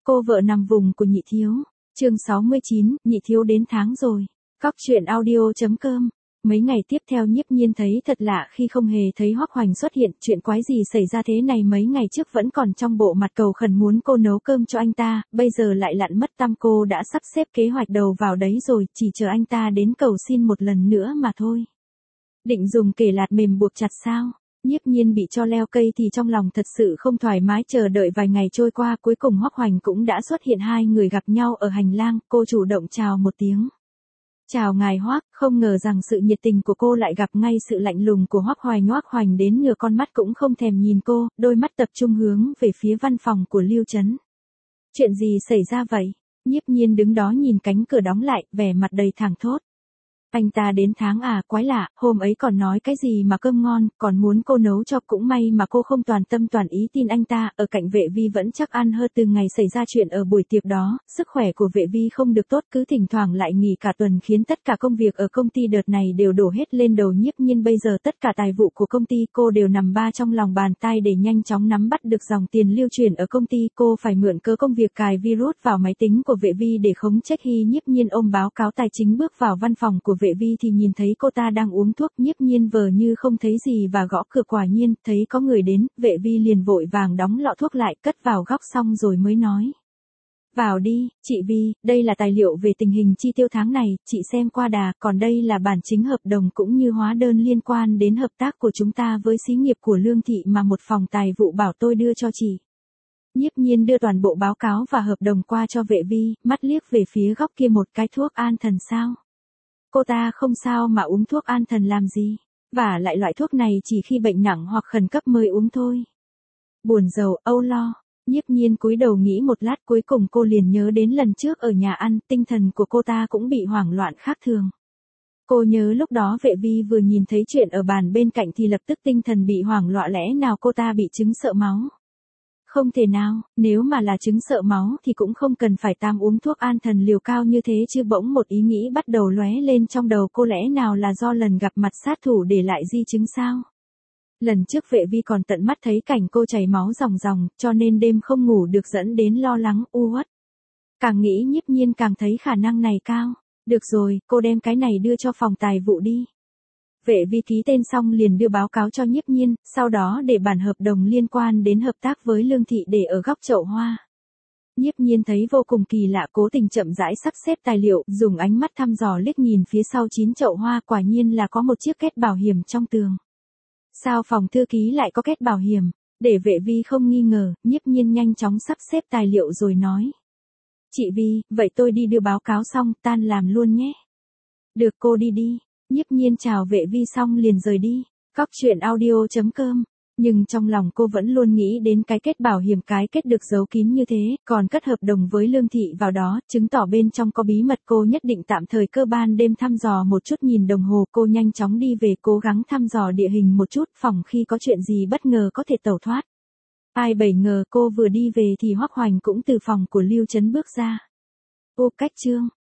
Cô vợ nằm vùng của nhị thiếu. Chương 69, nhị thiếu đến tháng rồi. Cóc truyện audio.com. Mấy ngày tiếp theo Nhiếp Nhiên thấy thật lạ khi không hề thấy Hoắc Hoành xuất hiện, chuyện quái gì xảy ra thế này, mấy ngày trước vẫn còn trong bộ mặt cầu khẩn muốn cô nấu cơm cho anh ta, bây giờ lại lặn mất tăm. Cô đã sắp xếp kế hoạch đầu vào đấy rồi, chỉ chờ anh ta đến cầu xin một lần nữa mà thôi. Định dùng kể lạt mềm buộc chặt sao? Nhiếp Nhiên bị cho leo cây thì trong lòng thật sự không thoải mái, chờ đợi vài ngày trôi qua, cuối cùng Hoắc Hoành cũng đã xuất hiện, hai người gặp nhau ở hành lang, cô chủ động chào một tiếng. Chào ngài Hoắc, không ngờ rằng sự nhiệt tình của cô lại gặp ngay sự lạnh lùng của Hoắc Hoành. Hoắc Hoành đến nửa con mắt cũng không thèm nhìn cô, đôi mắt tập trung hướng về phía văn phòng của Lưu Trấn. Chuyện gì xảy ra vậy? Nhiếp Nhiên đứng đó nhìn cánh cửa đóng lại, vẻ mặt đầy thảng thốt. Anh ta đến tháng à, quái lạ, hôm ấy còn nói cái gì mà cơm ngon, còn muốn cô nấu cho, cũng may mà cô không toàn tâm toàn ý tin anh ta. Ở cạnh Vệ Vi vẫn chắc ăn hơn, từ ngày xảy ra chuyện ở buổi tiệc đó, sức khỏe của Vệ Vi không được tốt, cứ thỉnh thoảng lại nghỉ cả tuần, khiến tất cả công việc ở công ty đợt này đều đổ hết lên đầu Nhiếp Nhiên. Bây giờ tất cả tài vụ của công ty cô đều nằm ba trong lòng bàn tay, để nhanh chóng nắm bắt được dòng tiền lưu chuyển ở công ty. Cô phải mượn cớ công việc cài virus vào máy tính của Vệ Vi để khống chế. Khi Nhiếp Nhiên ôm báo cáo tài chính bước vào văn phòng của Vệ Vi thì nhìn thấy cô ta đang uống thuốc. Nhiếp Nhiên vờ như không thấy gì và gõ cửa, quả nhiên thấy có người đến, Vệ Vi liền vội vàng đóng lọ thuốc lại, cất vào góc xong rồi mới nói. Vào đi, chị Vi, đây là tài liệu về tình hình chi tiêu tháng này, chị xem qua đã, còn đây là bản chính hợp đồng cũng như hóa đơn liên quan đến hợp tác của chúng ta với xí nghiệp của Lương Thị mà một phòng tài vụ bảo tôi đưa cho chị. Nhiếp Nhiên đưa toàn bộ báo cáo và hợp đồng qua cho Vệ Vi, mắt liếc về phía góc kia, một cái thuốc an thần sao? Cô ta không sao mà uống thuốc an thần làm gì? Và lại loại thuốc này chỉ khi bệnh nặng hoặc khẩn cấp mới uống thôi. Buồn rầu, âu lo. Nhiếp Nhiên cúi đầu nghĩ một lát, cuối cùng cô liền nhớ đến lần trước ở nhà ăn, tinh thần của cô ta cũng bị hoảng loạn khác thường. Cô nhớ lúc đó Vệ Vi vừa nhìn thấy chuyện ở bàn bên cạnh thì lập tức tinh thần bị hoảng loạn, lẽ nào cô ta bị chứng sợ máu? Không thể nào, nếu mà là chứng sợ máu thì cũng không cần phải uống thuốc an thần liều cao như thế chứ. Bỗng một ý nghĩ bắt đầu lóe lên trong đầu cô, lẽ nào là do lần gặp mặt sát thủ để lại di chứng sao? Lần trước Vệ Vi còn tận mắt thấy cảnh cô chảy máu ròng ròng, cho nên đêm không ngủ được, dẫn đến lo lắng u uất. Càng nghĩ Nhiếp Nhiên càng thấy khả năng này cao. Được rồi, cô đem cái này đưa cho phòng tài vụ đi. Vệ Vi ký tên xong liền đưa báo cáo cho Nhiếp Nhiên, sau đó để bản hợp đồng liên quan đến hợp tác với Lương Thị để ở góc chậu hoa. Nhiếp Nhiên thấy vô cùng kỳ lạ, cố tình chậm rãi sắp xếp tài liệu, dùng ánh mắt thăm dò liếc nhìn phía sau 9 chậu hoa, quả nhiên là có một chiếc két bảo hiểm trong tường. Sao phòng thư ký lại có két bảo hiểm? Để Vệ Vi không nghi ngờ, Nhiếp Nhiên nhanh chóng sắp xếp tài liệu rồi nói. Chị Vi, vậy tôi đi đưa báo cáo xong, tan làm luôn nhé. Được, cô đi đi. Nhiếp Nhiên chào Vệ Vi xong liền rời đi. Cóc truyện audio.com. Nhưng trong lòng cô vẫn luôn nghĩ đến cái kết bảo hiểm, cái kết được giấu kín như thế, còn cất hợp đồng với Lương Thị vào đó, chứng tỏ bên trong có bí mật. Cô nhất định tạm thời cơ ban đêm thăm dò một chút. Nhìn đồng hồ, cô nhanh chóng đi về, cố gắng thăm dò địa hình một chút, phòng khi có chuyện gì bất ngờ có thể tẩu thoát. Ai bấy ngờ cô vừa đi về thì Hoắc Hoành cũng từ phòng của Lưu Trấn bước ra. Ô cách chương.